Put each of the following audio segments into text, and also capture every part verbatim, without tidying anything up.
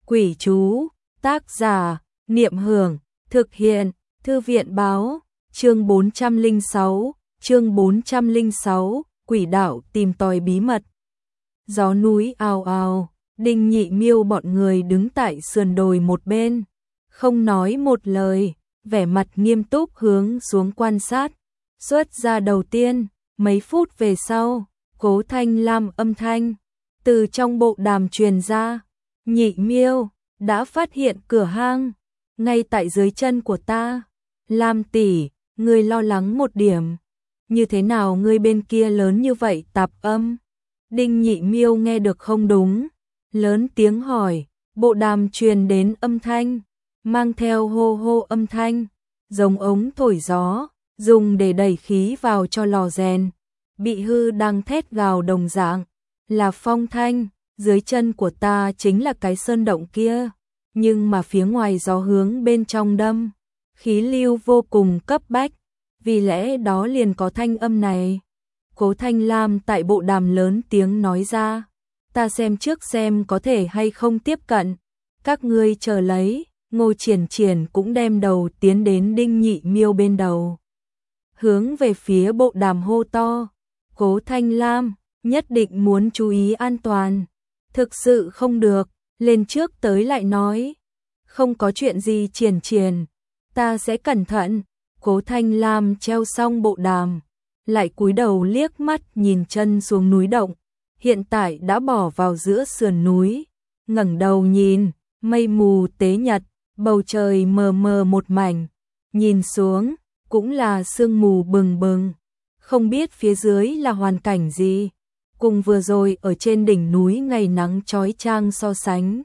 Quỷ chú, tác giả, Niệm Hưởng, thực hiện, Thư viện báo, chương bốn trăm lẻ sáu, chương bốn trăm lẻ sáu, quỷ đạo tìm tòi bí mật. Gió núi ào ào, Đinh Nhị Miêu bọn người đứng tại sườn đồi một bên, không nói một lời, vẻ mặt nghiêm túc hướng xuống quan sát. Xuất ra đầu tiên, mấy phút về sau, Cố Thanh Lam âm thanh từ trong bộ đàm truyền ra, Nhị Miêu đã phát hiện cửa hang ngay tại dưới chân của ta. Lam tỷ, ngươi lo lắng một điểm, như thế nào ngươi bên kia lớn như vậy tạp âm? Đinh Nhị Miêu nghe được không đúng, lớn tiếng hỏi. Bộ đàm truyền đến âm thanh mang theo hô hô âm thanh, giống ống thổi gió, dùng để đẩy khí vào cho lò rèn, bị hư đang thét gào đồng dạng, là phong thanh. Dưới chân của ta chính là cái sơn động kia, nhưng mà phía ngoài gió hướng bên trong đâm, khí lưu vô cùng cấp bách, vì lẽ đó liền có thanh âm này. Cố Thanh Lam tại bộ đàm lớn tiếng nói ra, ta xem trước xem có thể hay không tiếp cận, các ngươi chờ lấy. Ngô Triển Triển cũng đem đầu tiến đến Đinh Nhị Miêu bên đầu, hướng về phía bộ đàm hô to, Cố Thanh Lam, nhất định muốn chú ý an toàn, thực sự không được, lên trước tới lại nói, không có chuyện gì Triển Triển, ta sẽ cẩn thận. Cố Thanh Lam treo xong bộ đàm, lại cúi đầu liếc mắt nhìn chân xuống núi động, hiện tại đã bỏ vào giữa sườn núi, ngẩng đầu nhìn, mây mù tế nhật, bầu trời mờ mờ một mảnh, nhìn xuống, cũng là sương mù bừng bừng, không biết phía dưới là hoàn cảnh gì, cùng vừa rồi ở trên đỉnh núi ngày nắng chói chang so sánh.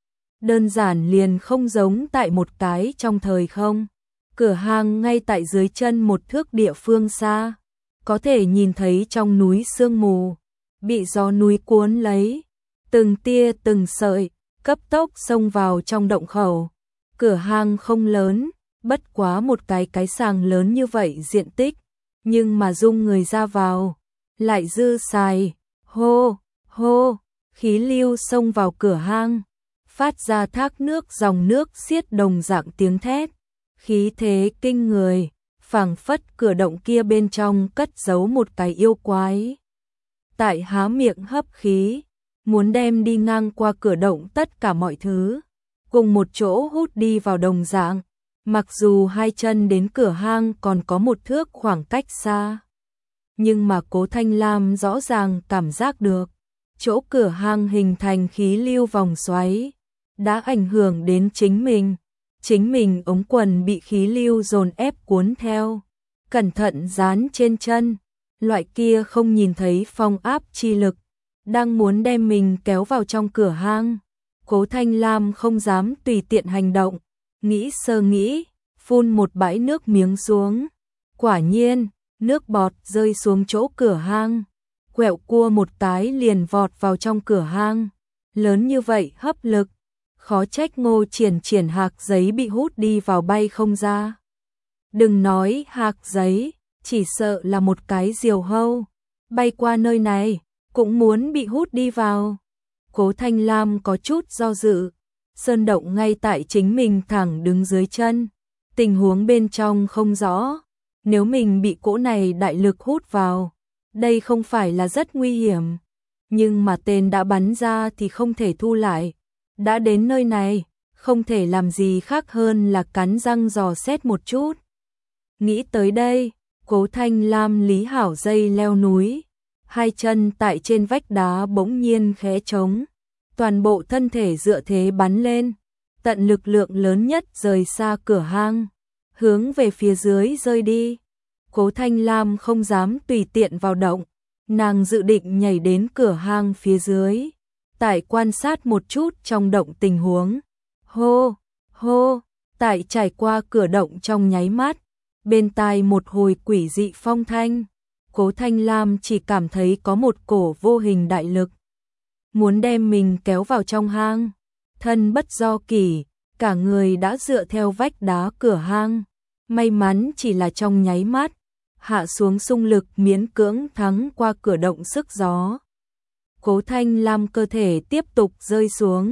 Đơn giản liền không giống tại một cái trong thời không. Cửa hang ngay tại dưới chân một thước địa phương xa, có thể nhìn thấy trong núi sương mù, bị gió núi cuốn lấy, từng tia từng sợi, cấp tốc xông vào trong động khẩu. Cửa hang không lớn, bất quá một cái cái sàng lớn như vậy diện tích, nhưng mà dung người ra vào, lại dư xài, hô, hô, khí lưu xông vào cửa hang, phát ra thác nước dòng nước xiết đồng dạng tiếng thét, khí thế kinh người, phảng phất cửa động kia bên trong cất giấu một cái yêu quái. Tại há miệng hấp khí, muốn đem đi ngang qua cửa động tất cả mọi thứ, cùng một chỗ hút đi vào đồng dạng, mặc dù hai chân đến cửa hang còn có một thước khoảng cách xa. Nhưng mà Cố Thanh Lam rõ ràng cảm giác được, chỗ cửa hang hình thành khí lưu vòng xoáy, đã ảnh hưởng đến chính mình. Chính mình ống quần bị khí lưu dồn ép cuốn theo, cẩn thận dán trên chân, loại kia không nhìn thấy phong áp chi lực, đang muốn đem mình kéo vào trong cửa hang. Cố Thanh Lam không dám tùy tiện hành động, nghĩ sơ nghĩ, phun một bãi nước miếng xuống. Quả nhiên, nước bọt rơi xuống chỗ cửa hang, quẹo cua một cái liền vọt vào trong cửa hang. Lớn như vậy hấp lực, khó trách Ngô Triển Triển hạc giấy bị hút đi vào bay không ra. Đừng nói hạc giấy, chỉ sợ là một cái diều hâu, bay qua nơi này, cũng muốn bị hút đi vào. Cố Thanh Lam có chút do dự, sơn động ngay tại chính mình thẳng đứng dưới chân, tình huống bên trong không rõ, nếu mình bị cỗ này đại lực hút vào, đây không phải là rất nguy hiểm, nhưng mà tên đã bắn ra thì không thể thu lại. Đã đến nơi này, không thể làm gì khác hơn là cắn răng dò xét một chút. Nghĩ tới đây, Cố Thanh Lam lý hảo dây leo núi, hai chân tại trên vách đá bỗng nhiên khẽ trống, toàn bộ thân thể dựa thế bắn lên, tận lực lượng lớn nhất rời xa cửa hang, hướng về phía dưới rơi đi. Cố Thanh Lam không dám tùy tiện vào động, nàng dự định nhảy đến cửa hang phía dưới, tại quan sát một chút trong động tình huống. Hô, hô, tại trải qua cửa động trong nháy mắt, bên tai một hồi quỷ dị phong thanh, Cố Thanh Lam chỉ cảm thấy có một cổ vô hình đại lực muốn đem mình kéo vào trong hang, thân bất do kỷ, cả người đã dựa theo vách đá cửa hang, may mắn chỉ là trong nháy mắt, hạ xuống xung lực miễn cưỡng thắng qua cửa động sức gió. Cố Thanh Lam cơ thể tiếp tục rơi xuống,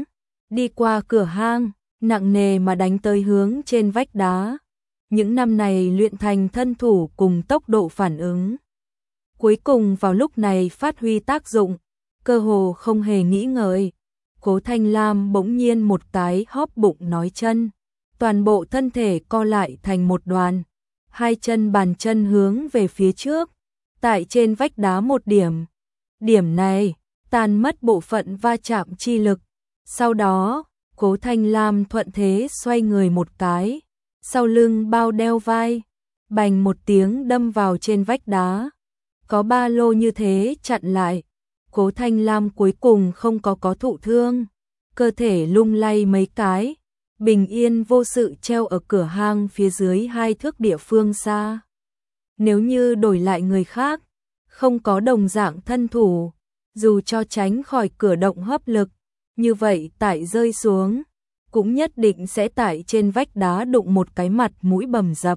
đi qua cửa hang, nặng nề mà đánh tới hướng trên vách đá. Những năm này luyện thành thân thủ cùng tốc độ phản ứng. Cuối cùng vào lúc này phát huy tác dụng, cơ hồ không hề nghĩ ngợi. Cố Thanh Lam bỗng nhiên một cái hóp bụng nói chân, toàn bộ thân thể co lại thành một đoàn, hai chân bàn chân hướng về phía trước, tại trên vách đá một điểm. Điểm này, tan mất bộ phận va chạm chi lực. Sau đó, Cố Thanh Lam thuận thế xoay người một cái, sau lưng bao đeo vai, bành một tiếng đâm vào trên vách đá. Có ba lô như thế chặn lại, Cố Thanh Lam cuối cùng không có có thụ thương, cơ thể lung lay mấy cái, bình yên vô sự treo ở cửa hang phía dưới hai thước địa phương xa. Nếu như đổi lại người khác, không có đồng dạng thân thủ, dù cho tránh khỏi cửa động hấp lực, như vậy tại rơi xuống, cũng nhất định sẽ tại trên vách đá đụng một cái mặt mũi bầm dập.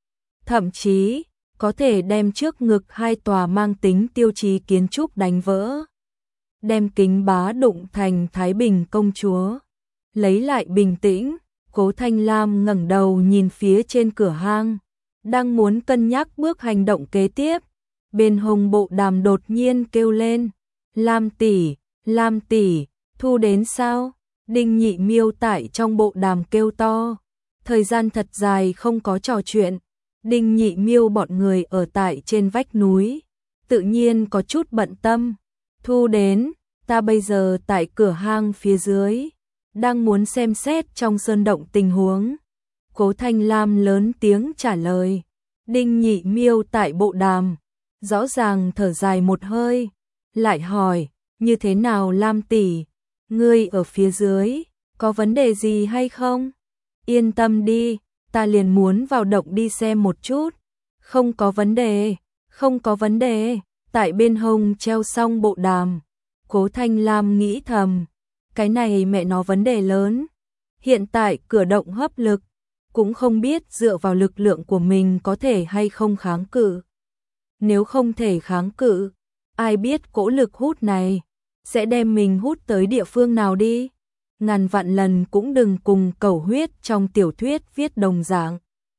Thậm chí, có thể đem trước ngực hai tòa mang tính tiêu chí kiến trúc đánh vỡ. Đem kính bá đụng thành Thái Bình công chúa. Lấy lại bình tĩnh, Cố Thanh Lam ngẩng đầu nhìn phía trên cửa hang, đang muốn cân nhắc bước hành động kế tiếp. Bên hông bộ đàm đột nhiên kêu lên, Lam tỷ, Lam tỷ, thu đến sao? Đinh Nhị Miêu tại trong bộ đàm kêu to. Thời gian thật dài không có trò chuyện, Đinh Nhị Miêu bọn người ở tại trên vách núi, tự nhiên có chút bận tâm. Thu đến, ta bây giờ tại cửa hang phía dưới, đang muốn xem xét trong sơn động tình huống. Cố Thanh Lam lớn tiếng trả lời. Đinh Nhị Miêu tại bộ đàm, rõ ràng thở dài một hơi, lại hỏi, như thế nào Lam tỷ, ngươi ở phía dưới, có vấn đề gì hay không? Yên tâm đi, ta liền muốn vào động đi xem một chút. Không có vấn đề, không có vấn đề. Tại bên hông treo xong bộ đàm, Cố Thanh Lam nghĩ thầm, cái này mẹ nó vấn đề lớn. Hiện tại cửa động hấp lực, cũng không biết dựa vào lực lượng của mình có thể hay không kháng cự. Nếu không thể kháng cự, ai biết cỗ lực hút này sẽ đem mình hút tới địa phương nào đi. Ngàn vạn lần cũng đừng cùng cầu huyết trong tiểu thuyết viết đồng dạng.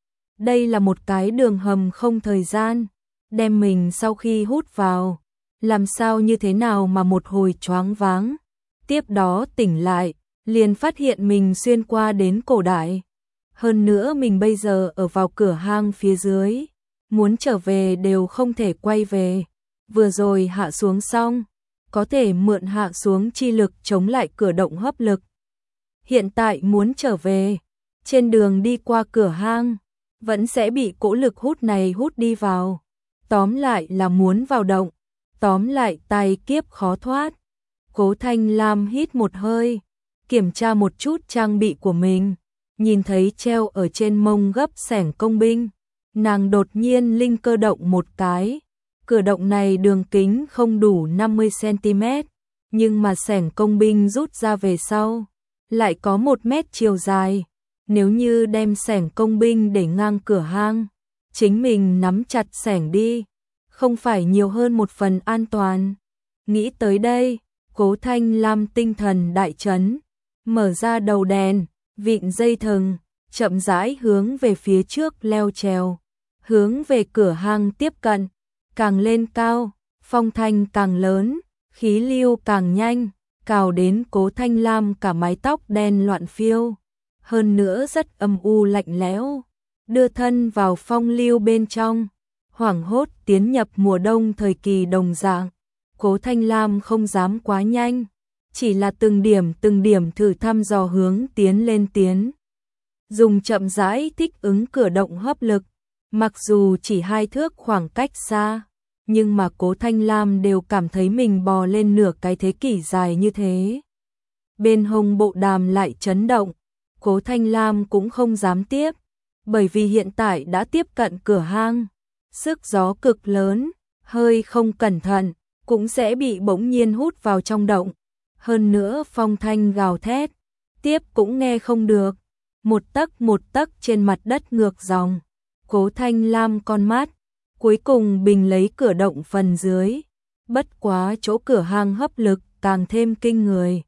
Đây là một cái đường hầm không thời gian, đem mình sau khi hút vào, làm sao như thế nào mà một hồi choáng váng. Tiếp đó tỉnh lại, liền phát hiện mình xuyên qua đến cổ đại. Hơn nữa mình bây giờ ở vào cửa hang phía dưới, muốn trở về đều không thể quay về. Vừa rồi hạ xuống xong, có thể mượn hạ xuống chi lực chống lại cửa động hấp lực. Hiện tại muốn trở về, trên đường đi qua cửa hang, vẫn sẽ bị cỗ lực hút này hút đi vào. Tóm lại là muốn vào động, tóm lại tai kiếp khó thoát. Cố Thanh Lam hít một hơi, kiểm tra một chút trang bị của mình, nhìn thấy treo ở trên mông gấp xẻng công binh. Nàng đột nhiên linh cơ động một cái, cửa động này đường kính không đủ năm mươi xăng ti mét, nhưng mà xẻng công binh rút ra về sau, lại có một mét chiều dài. Nếu như đem xẻng công binh để ngang cửa hang, chính mình nắm chặt xẻng đi, không phải nhiều hơn một phần an toàn. Nghĩ tới đây, Cố Thanh Lam tinh thần đại chấn, mở ra đầu đèn, vịn dây thừng, chậm rãi hướng về phía trước leo trèo, hướng về cửa hang tiếp cận. Càng lên cao, phong thanh càng lớn, khí lưu càng nhanh, cào đến Cố Thanh Lam cả mái tóc đen loạn phiêu. Hơn nữa rất âm u lạnh lẽo, đưa thân vào phong lưu bên trong, hoảng hốt tiến nhập mùa đông thời kỳ đồng dạng. Cố Thanh Lam không dám quá nhanh, chỉ là từng điểm từng điểm thử thăm dò hướng tiến lên tiến. Dùng chậm rãi thích ứng cửa động hấp lực, mặc dù chỉ hai thước khoảng cách xa, nhưng mà Cố Thanh Lam đều cảm thấy mình bò lên nửa cái thế kỷ dài như thế. Bên hông bộ đàm lại chấn động, Cố Thanh Lam cũng không dám tiếp, bởi vì hiện tại đã tiếp cận cửa hang, sức gió cực lớn, hơi không cẩn thận, cũng sẽ bị bỗng nhiên hút vào trong động. Hơn nữa phong thanh gào thét, tiếp cũng nghe không được, một tấc một tấc trên mặt đất ngược dòng. Cố Thanh Lam con mắt, cuối cùng bình lấy cửa động phần dưới, bất quá chỗ cửa hang hấp lực càng thêm kinh người.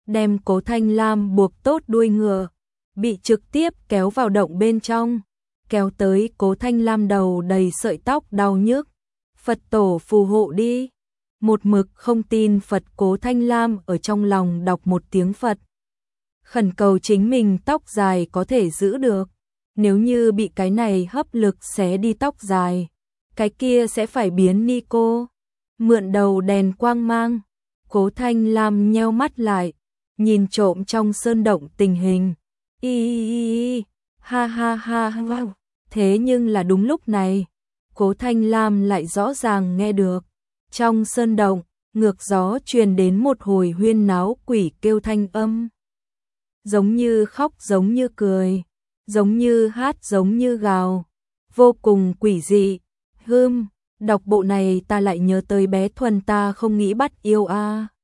đem Cố Thanh Lam buộc tốt đuôi ngựa, bị trực tiếp kéo vào động bên trong, kéo tới Cố Thanh Lam đầu đầy sợi tóc đau nhức. Phật tổ phù hộ đi. Một mực không tin Phật Cố Thanh Lam ở trong lòng đọc một tiếng Phật. Khẩn cầu chính mình tóc dài có thể giữ được. Nếu như bị cái này hấp lực xé đi tóc dài, cái kia sẽ phải biến ni cô. Mượn đầu đèn quang mang, Cố Thanh Lam nheo mắt lại, nhìn trộm trong sơn động tình hình. Y, y, y ha ha ha ha. Thế nhưng là đúng lúc này, Cố Thanh Lam lại rõ ràng nghe được. Trong sơn động, ngược gió truyền đến một hồi huyên náo quỷ kêu thanh âm. Giống như khóc giống như cười, giống như hát giống như gào, vô cùng quỷ dị. Hưm, đọc bộ này ta lại nhớ tới bé Thuần ta không nghĩ bắt yêu a. À.